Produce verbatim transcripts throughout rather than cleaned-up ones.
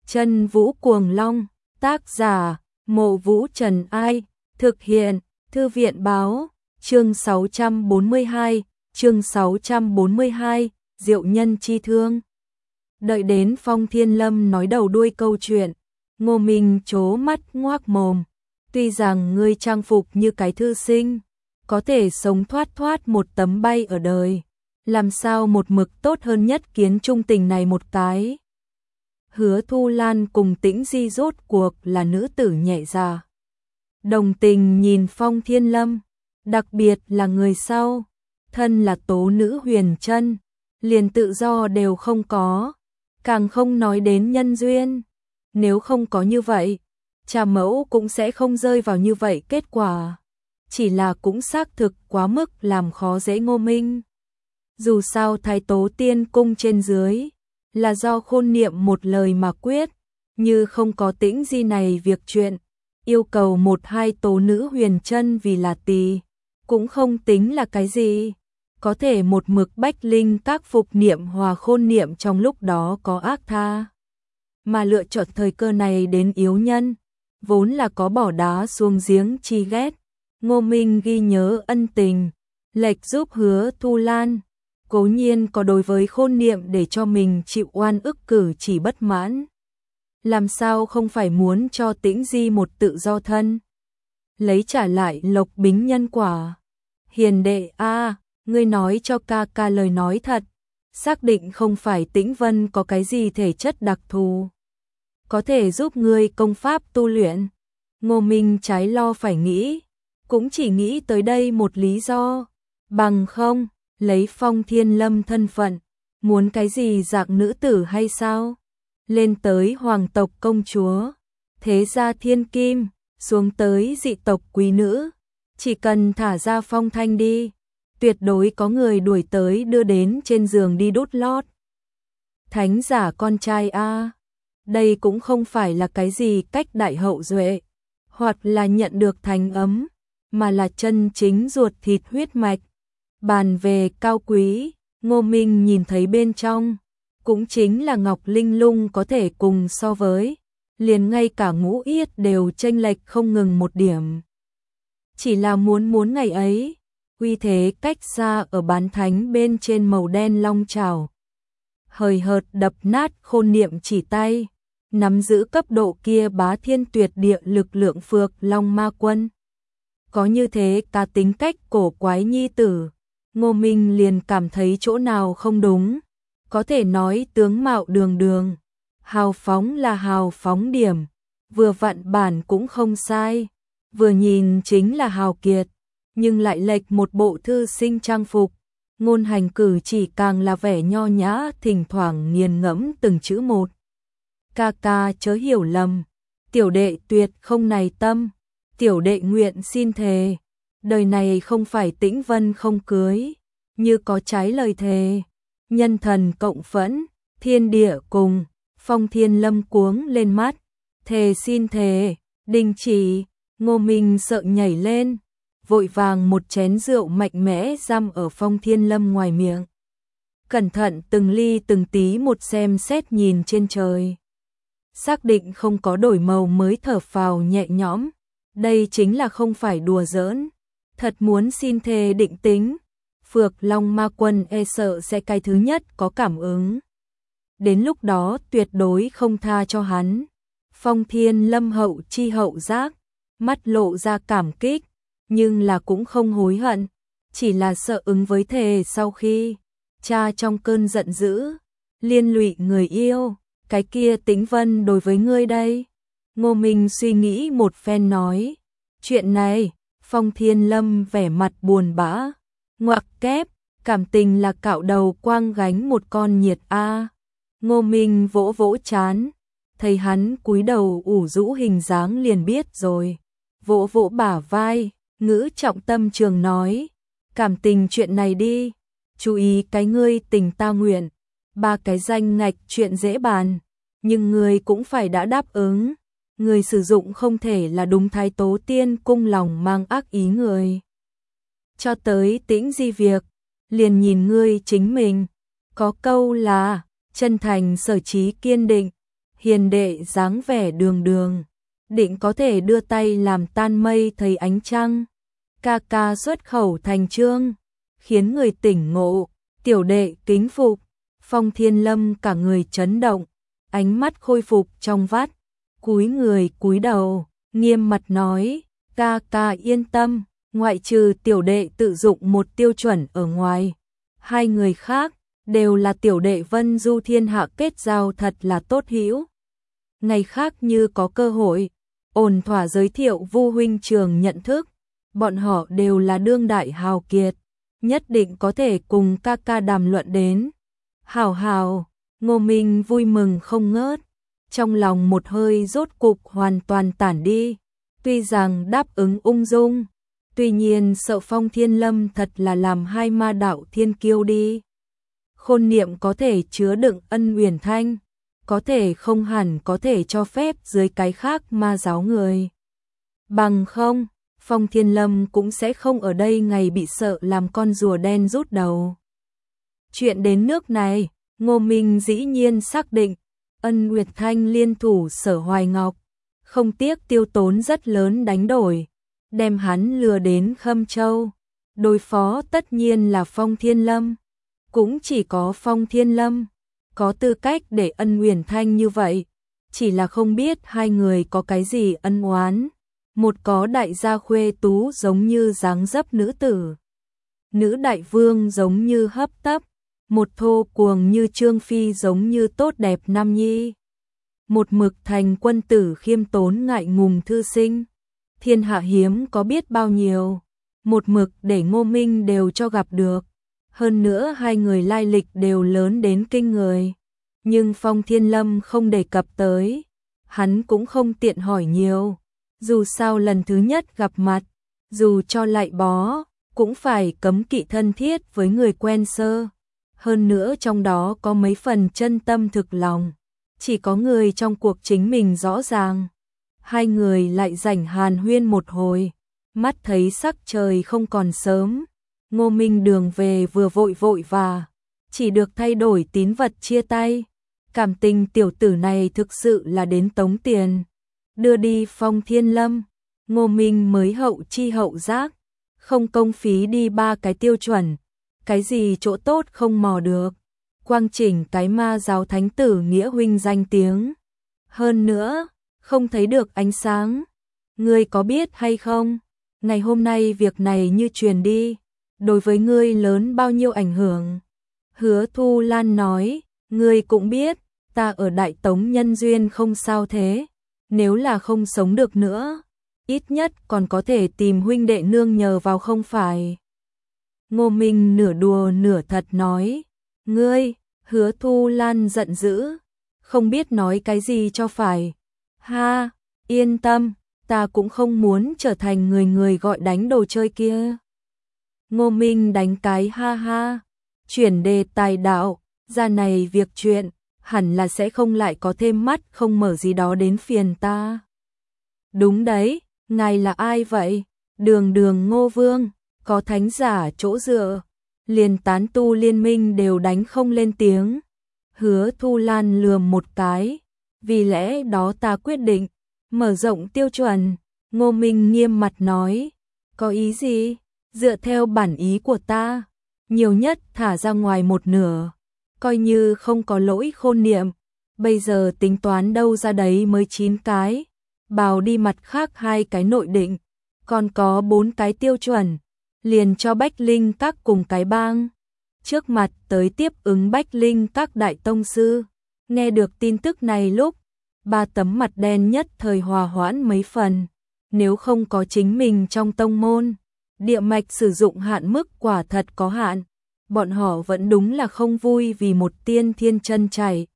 Chân Vũ Cuồng Long, tác giả, Mộ Vũ Trần Ai, thực hiện, Thư viện Báo, chương sáu trăm bốn mươi hai, chương sáu trăm bốn mươi hai, Diệu Nhân Chi Thương. Đợi đến Phong Thiên Lâm nói đầu đuôi câu chuyện, Ngô Minh trố mắt ngoác mồm, tuy rằng ngươi trang phục như cái thư sinh, có thể sống thoát thoát một tấm bay ở đời, làm sao một mực tốt hơn nhất kiến trung tình này một cái. Hứa Thu Lan cùng Tĩnh Di rốt cuộc là nữ tử nhẹ dạ. Đồng tình nhìn Phong Thiên Lâm, đặc biệt là người sau, thân là tố nữ huyền chân, liền tự do đều không có, càng không nói đến nhân duyên. Nếu không có như vậy, cha mẫu cũng sẽ không rơi vào như vậy kết quả. Chỉ là cũng xác thực quá mức làm khó dễ Ngô Minh. Dù sao Thái Tố Tiên Cung trên dưới là do Khôn Niệm một lời mà quyết, như không có Tĩnh Di này việc chuyện, yêu cầu một hai tố nữ huyền chân vì là tỳ, cũng không tính là cái gì. Có thể một mực bách linh các phục niệm hòa Khôn Niệm trong lúc đó có ác tha, mà lựa chọn thời cơ này đến yếu nhân, vốn là có bỏ đá xuống giếng chi ghét. Ngô Minh ghi nhớ ân tình, lệch giúp Hứa Thu Lan, cố nhiên có đối với Khôn Niệm để cho mình chịu oan ức cử chỉ bất mãn. Làm sao không phải muốn cho Tĩnh Di một tự do thân, lấy trả lại lộc bính nhân quả. Hiền đệ a, ngươi nói cho ca ca lời nói thật, xác định không phải Tĩnh Vân có cái gì thể chất đặc thù, có thể giúp ngươi công pháp tu luyện. Ngô Minh trái lo phải nghĩ, cũng chỉ nghĩ tới đây một lý do, bằng không, lấy Phong Thiên Lâm thân phận, muốn cái gì dạng nữ tử hay sao? Lên tới hoàng tộc công chúa, thế gia thiên kim, xuống tới dị tộc quý nữ, chỉ cần thả ra phong thanh đi, tuyệt đối có người đuổi tới đưa đến trên giường đi đút lót. Thánh giả con trai a, đây cũng không phải là cái gì cách đại hậu duệ, hoặc là nhận được thánh ấm, mà là chân chính ruột thịt huyết mạch. Bàn về cao quý, Ngô Minh nhìn thấy bên trong, cũng chính là Ngọc Linh Lung có thể cùng so với, liền ngay cả Ngũ Yết đều chênh lệch không ngừng một điểm. Chỉ là muốn muốn ngày ấy, uy thế cách xa ở bán thánh bên trên màu đen long trảo, hời hợt đập nát Khôn Niệm chỉ tay, nắm giữ cấp độ kia bá thiên tuyệt địa lực lượng Phược Long Ma Quân. Có như thế cá tính cách cổ quái nhi tử, Ngô Minh liền cảm thấy chỗ nào không đúng. Có thể nói tướng mạo đường đường, hào phóng là hào phóng điểm, vừa vặn bản cũng không sai, vừa nhìn chính là hào kiệt, nhưng lại lệch một bộ thư sinh trang phục, ngôn hành cử chỉ càng là vẻ nho nhã, thỉnh thoảng nghiền ngẫm từng chữ một. Ca ca chớ hiểu lầm, tiểu đệ tuyệt không này tâm, tiểu đệ nguyện xin thề, đời này không phải Tĩnh Vân không cưới, như có trái lời thề. Nhân thần cộng phẫn, thiên địa cùng, Phong Thiên Lâm cuống lên mắt, thề xin thề, đình chỉ. Ngô Minh sợ nhảy lên, vội vàng một chén rượu mạnh mẽ giam ở Phong Thiên Lâm ngoài miệng. Cẩn thận từng ly từng tí một xem xét nhìn trên trời. Xác định không có đổi màu mới thở phào nhẹ nhõm, đây chính là không phải đùa giỡn, thật muốn xin thề định tính. Phược Long Ma Quân e sợ sẽ cái thứ nhất có cảm ứng. Đến lúc đó tuyệt đối không tha cho hắn. Phong Thiên Lâm hậu chi hậu giác, mắt lộ ra cảm kích, nhưng là cũng không hối hận, chỉ là sợ ứng với thề sau khi cha trong cơn giận dữ, liên lụy người yêu, cái kia Tĩnh Vân đối với ngươi đây. Ngô Minh suy nghĩ một phen nói, chuyện này, Phong Thiên Lâm vẻ mặt buồn bã. Ngoặc kép, cảm tình là cạo đầu quang gánh một con nhiệt a. Ngô Minh vỗ vỗ chán, thấy hắn cúi đầu ủ rũ hình dáng liền biết rồi, vỗ vỗ bả vai, ngữ trọng tâm trường nói, cảm tình chuyện này đi, chú ý cái ngươi tình ta nguyện, ba cái danh ngạch chuyện dễ bàn, nhưng ngươi cũng phải đã đáp ứng, người sử dụng không thể là đúng Thái Tố Tiên Cung lòng mang ác ý người. Cho tới Tĩnh Di việc, liền nhìn ngươi chính mình, có câu là chân thành sở chí kiên định, hiền đệ dáng vẻ đường đường, định có thể đưa tay làm tan mây thấy ánh trăng. Ca ca xuất khẩu thành chương, khiến người tỉnh ngộ, tiểu đệ kính phục. Phong Thiên Lâm cả người chấn động, ánh mắt khôi phục trong vắt, cúi người cúi đầu, nghiêm mặt nói, ca ca yên tâm, ngoại trừ tiểu đệ tự dụng một tiêu chuẩn ở ngoài, hai người khác đều là tiểu đệ Vân Du thiên hạ kết giao thật là tốt hữu. Ngày khác như có cơ hội, ổn thỏa giới thiệu Vu huynh trường nhận thức, bọn họ đều là đương đại hào kiệt, nhất định có thể cùng ca ca đàm luận đến. Hảo hảo, Ngô Minh vui mừng không ngớt, trong lòng một hơi rốt cục hoàn toàn tản đi, tuy rằng đáp ứng ung dung, tuy nhiên sợ Phong Thiên Lâm thật là làm hai ma đạo thiên kiêu đi. Khôn niệm có thể chứa đựng Ân Uyển Thanh, có thể không hẳn có thể cho phép dưới cái khác ma giáo người. Bằng không, Phong Thiên Lâm cũng sẽ không ở đây ngày bị sợ làm con rùa đen rút đầu. Chuyện đến nước này, Ngô Minh dĩ nhiên xác định, Ân Uyển Thanh liên thủ Sở Hoài Ngọc, không tiếc tiêu tốn rất lớn đánh đổi, đem hắn lừa đến Khâm Châu. Đối phó tất nhiên là Phong Thiên Lâm, cũng chỉ có Phong Thiên Lâm có tư cách để Ân Uyển Thanh như vậy, chỉ là không biết hai người có cái gì ân oán. Một có đại gia khuê tú giống như dáng dấp nữ tử, nữ đại vương giống như hấp tấp, một thô cuồng như Trương Phi giống như tốt đẹp nam nhi, một mực thành quân tử khiêm tốn ngại ngùng thư sinh, thiên hạ hiếm có biết bao nhiêu, một mực để Ngô Minh đều cho gặp được. Hơn nữa hai người lai lịch đều lớn đến kinh người, nhưng Phong Thiên Lâm không đề cập tới, hắn cũng không tiện hỏi nhiều, dù sao lần thứ nhất gặp mặt, dù cho lại bó, cũng phải cấm kỵ thân thiết với người quen sơ. Hơn nữa trong đó có mấy phần chân tâm thực lòng, chỉ có người trong cuộc chính mình rõ ràng. Hai người lại rảnh hàn huyên một hồi, mắt thấy sắc trời không còn sớm, Ngô Minh đường về vừa vội vội và chỉ được thay đổi tín vật chia tay. Cảm tình tiểu tử này thực sự là đến tống tiền. Đưa đi Phong Thiên Lâm, Ngô Minh mới hậu chi hậu giác, không công phí đi ba cái tiêu chuẩn, cái gì chỗ tốt không mò được, quang chỉnh cái ma giáo thánh tử nghĩa huynh danh tiếng. Hơn nữa, không thấy được ánh sáng. Ngươi có biết hay không, ngày hôm nay việc này như truyền đi, đối với ngươi lớn bao nhiêu ảnh hưởng? Hứa Thu Lan nói, ngươi cũng biết, ta ở Đại Tống nhân duyên không sao thế, nếu là không sống được nữa, ít nhất còn có thể tìm huynh đệ nương nhờ vào không phải. Ngô Minh nửa đùa nửa thật nói, ngươi, Hứa Thu Lan giận dữ, không biết nói cái gì cho phải. Ha, yên tâm, ta cũng không muốn trở thành người người gọi đánh đồ chơi kia. Ngô Minh đánh cái ha ha, chuyển đề tài đạo, ra này việc chuyện, hẳn là sẽ không lại có thêm mắt không mở gì đó đến phiền ta. Đúng đấy, ngài là ai vậy? Đường đường Ngô Vương, có thánh giả chỗ dựa, liền tán tu liên minh đều đánh không lên tiếng. Hứa Thu Lan lườm một cái, vì lẽ đó ta quyết định mở rộng tiêu chuẩn. Ngô Minh nghiêm mặt nói, có ý gì? Dựa theo bản ý của ta, nhiều nhất thả ra ngoài một nửa, coi như không có lỗi khôn niệm. Bây giờ tính toán đâu ra đấy mới chín cái, bào đi mặt khác hai cái nội định, còn có bốn cái tiêu chuẩn, liền cho Bách Linh các cùng cái bang. Trước mặt tới tiếp ứng Bách Linh các đại tông sư, nghe được tin tức này lúc, ba tấm mặt đen nhất thời hòa hoãn mấy phần. Nếu không có chính mình trong tông môn, địa mạch sử dụng hạn mức quả thật có hạn, bọn họ vẫn đúng là không vui vì một tiên thiên chân chảy.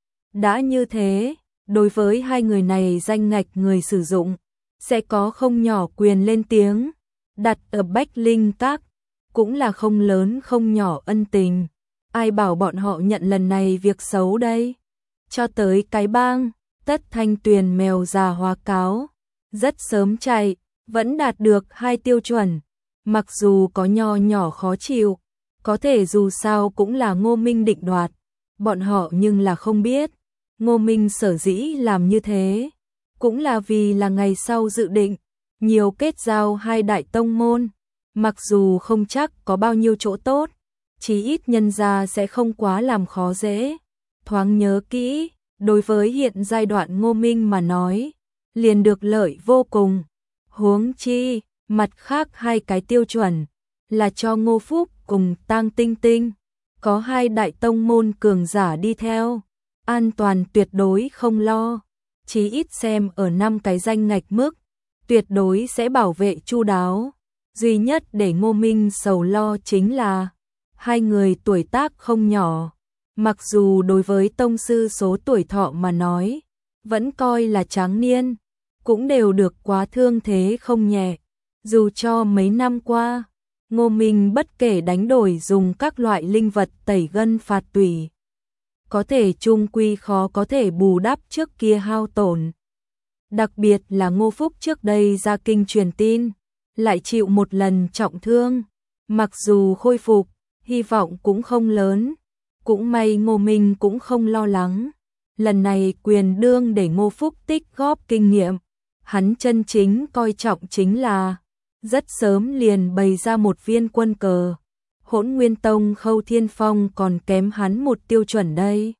Đã như thế, đối với hai người này danh ngạch người sử dụng, sẽ có không nhỏ quyền lên tiếng, đặt ở Bách Linh các, cũng là không lớn không nhỏ ân tình. Ai bảo bọn họ nhận lần này việc xấu đây? Cho tới cái bang, Tất Thanh Tuyền mèo già hóa cáo, rất sớm chạy, vẫn đạt được hai tiêu chuẩn. Mặc dù có nho nhỏ khó chịu, có thể dù sao cũng là Ngô Minh định đoạt, bọn họ nhưng là không biết, Ngô Minh sở dĩ làm như thế, cũng là vì là ngày sau dự định, nhiều kết giao hai đại tông môn, mặc dù không chắc có bao nhiêu chỗ tốt, chí ít nhân gia sẽ không quá làm khó dễ. Thoáng nhớ kỹ, đối với hiện giai đoạn Ngô Minh mà nói, liền được lợi vô cùng. Huống chi, mặt khác hai cái tiêu chuẩn, là cho Ngô Phúc cùng Tang Tinh Tinh, có hai đại tông môn cường giả đi theo, an toàn tuyệt đối không lo, chí ít xem ở năm cái danh ngạch mức, tuyệt đối sẽ bảo vệ chu đáo. Duy nhất để Ngô Minh sầu lo chính là hai người tuổi tác không nhỏ, mặc dù đối với tông sư số tuổi thọ mà nói, vẫn coi là tráng niên, cũng đều được quá thương thế không nhẹ. Dù cho mấy năm qua, Ngô Minh bất kể đánh đổi dùng các loại linh vật tẩy gân phạt tủy, có thể chung quy khó có thể bù đắp trước kia hao tổn. Đặc biệt là Ngô Phúc trước đây ra kinh truyền tin, lại chịu một lần trọng thương, mặc dù khôi phục, hy vọng cũng không lớn, cũng may Ngô Minh cũng không lo lắng. Lần này quyền đương để Ngô Phúc tích góp kinh nghiệm, hắn chân chính coi trọng chính là rất sớm liền bày ra một viên quân cờ. Hỗn Nguyên Tông Khâu Thiên Phong còn kém hắn một tiêu chuẩn đây.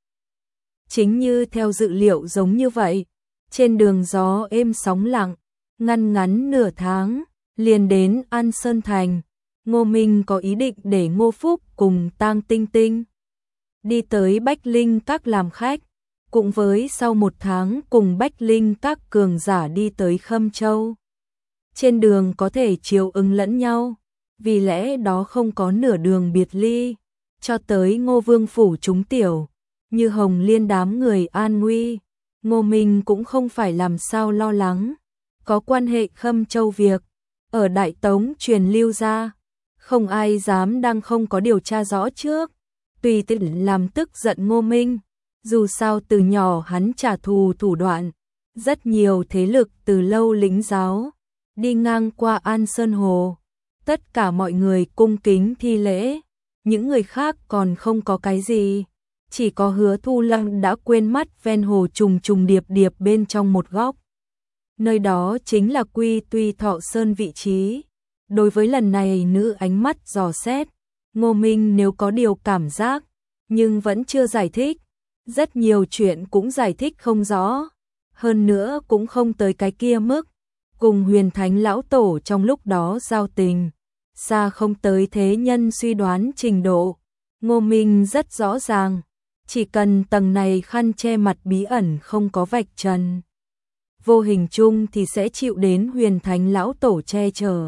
Chính như theo dự liệu giống như vậy, trên đường gió êm sóng lặng, ngăn ngắn nửa tháng, liền đến An Sơn Thành. Ngô Minh có ý định để Ngô Phúc cùng Tang Tinh Tinh đi tới Bách Linh Các làm khách, cũng với sau một tháng cùng Bách Linh Các cường giả đi tới Khâm Châu. Trên đường có thể chiều ứng lẫn nhau, vì lẽ đó không có nửa đường biệt ly, cho tới Ngô Vương phủ chúng tiểu, như Hồng Liên đám người an nguy, Ngô Minh cũng không phải làm sao lo lắng. Có quan hệ Khâm Châu việc, ở Đại Tống truyền lưu ra, không ai dám đang không có điều tra rõ trước, tùy tiện làm tức giận Ngô Minh. Dù sao từ nhỏ hắn trả thù thủ đoạn, rất nhiều thế lực từ lâu lĩnh giáo, đi ngang qua An Sơn Hồ, tất cả mọi người cung kính thi lễ, những người khác còn không có cái gì, chỉ có Hứa Thu Lăng đã quên mắt ven hồ trùng trùng điệp điệp bên trong một góc. Nơi đó chính là Quy Tuy Thọ Sơn vị trí. Đối với lần này nữ ánh mắt dò xét, Ngô Minh nếu có điều cảm giác, nhưng vẫn chưa giải thích. Rất nhiều chuyện cũng giải thích không rõ, hơn nữa cũng không tới cái kia mức. Cùng Huyền Thánh lão tổ trong lúc đó giao tình, xa không tới thế nhân suy đoán trình độ. Ngô Minh rất rõ ràng, chỉ cần tầng này khăn che mặt bí ẩn không có vạch trần, vô hình chung thì sẽ chịu đến Huyền Thánh lão tổ che chở.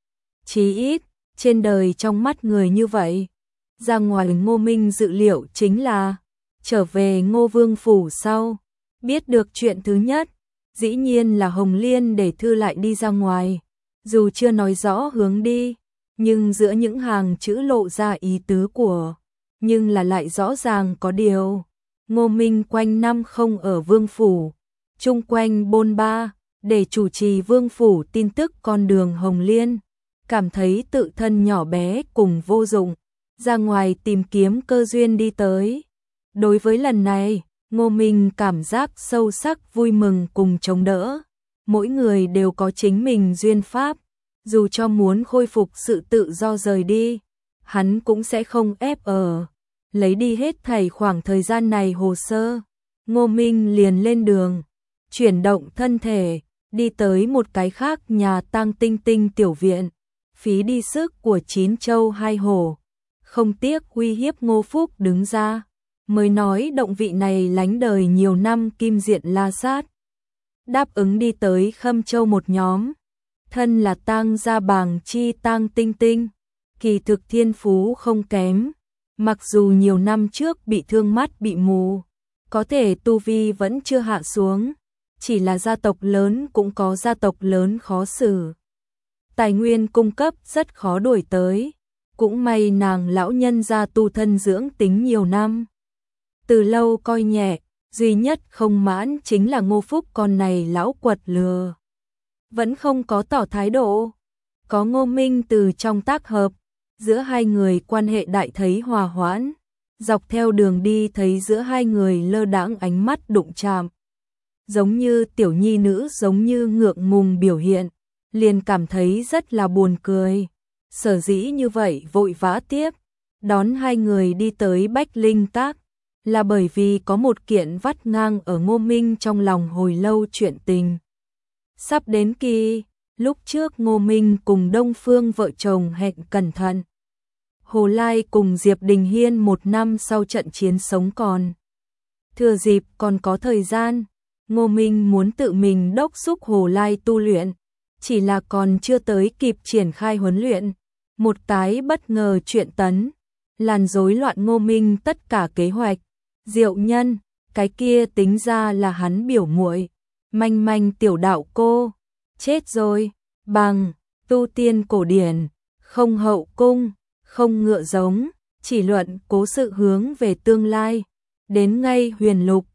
Chí ít, trên đời trong mắt người như vậy, ra ngoài Ngô Minh dự liệu chính là trở về Ngô Vương phủ sau, biết được chuyện thứ nhất, dĩ nhiên là Hồng Liên để thư lại đi ra ngoài, dù chưa nói rõ hướng đi, nhưng giữa những hàng chữ lộ ra ý tứ của, nhưng là lại rõ ràng có điều. Ngô Minh quanh năm không ở Vương phủ, chung quanh bôn ba, để chủ trì Vương phủ tin tức con đường Hồng Liên, cảm thấy tự thân nhỏ bé cùng vô dụng, ra ngoài tìm kiếm cơ duyên đi tới. Đối với lần này, Ngô Minh cảm giác sâu sắc vui mừng cùng chống đỡ. Mỗi người đều có chính mình duyên pháp, dù cho muốn khôi phục sự tự do rời đi, hắn cũng sẽ không ép ở, lấy đi hết thảy khoảng thời gian này hồ sơ. Ngô Minh liền lên đường, chuyển động thân thể, đi tới một cái khác nhà Tang Tinh Tinh tiểu viện, phí đi sức của chín châu hai hổ, không tiếc uy hiếp Ngô Phúc đứng ra. Mới nói động vị này lánh đời nhiều năm kim diện la sát, đáp ứng đi tới Khâm Châu một nhóm, thân là Tang gia bàng chi Tang Tinh Tinh, kỳ thực thiên phú không kém, mặc dù nhiều năm trước bị thương mắt bị mù, có thể tu vi vẫn chưa hạ xuống, chỉ là gia tộc lớn cũng có gia tộc lớn khó xử, tài nguyên cung cấp rất khó đuổi tới, cũng may nàng lão nhân gia tu thân dưỡng tính nhiều năm, từ lâu coi nhẹ, duy nhất không mãn chính là Ngô Phúc con này lão quật lừa, vẫn không có tỏ thái độ. Có Ngô Minh từ trong tác hợp, giữa hai người quan hệ đại thấy hòa hoãn, Dọc theo đường đi thấy giữa hai người lơ đãng ánh mắt đụng chạm. Giống như tiểu nhi nữ giống như ngượng ngùng biểu hiện, liền cảm thấy rất là buồn cười. Sở dĩ như vậy vội vã tiếp, đón hai người đi tới Bách Linh Tác, là bởi vì có một kiện vắt ngang ở Ngô Minh trong lòng hồi lâu chuyện tình. Sắp đến kỳ, lúc trước Ngô Minh cùng Đông Phương vợ chồng hẹn cẩn thận. Hồ Lai cùng Diệp Đình Hiên một năm sau trận chiến sống còn. Thừa dịp còn có thời gian, Ngô Minh muốn tự mình đốc thúc Hồ Lai tu luyện, chỉ là còn chưa tới kịp triển khai huấn luyện. Một cái bất ngờ chuyện tấn, làm rối loạn Ngô Minh tất cả kế hoạch. Diệu Nhân, cái kia tính ra là hắn biểu muội, manh manh tiểu đạo cô, chết rồi, bằng, tu tiên cổ điển, không hậu cung, không ngựa giống, chỉ luận cố sự hướng về tương lai, đến ngay huyền lục,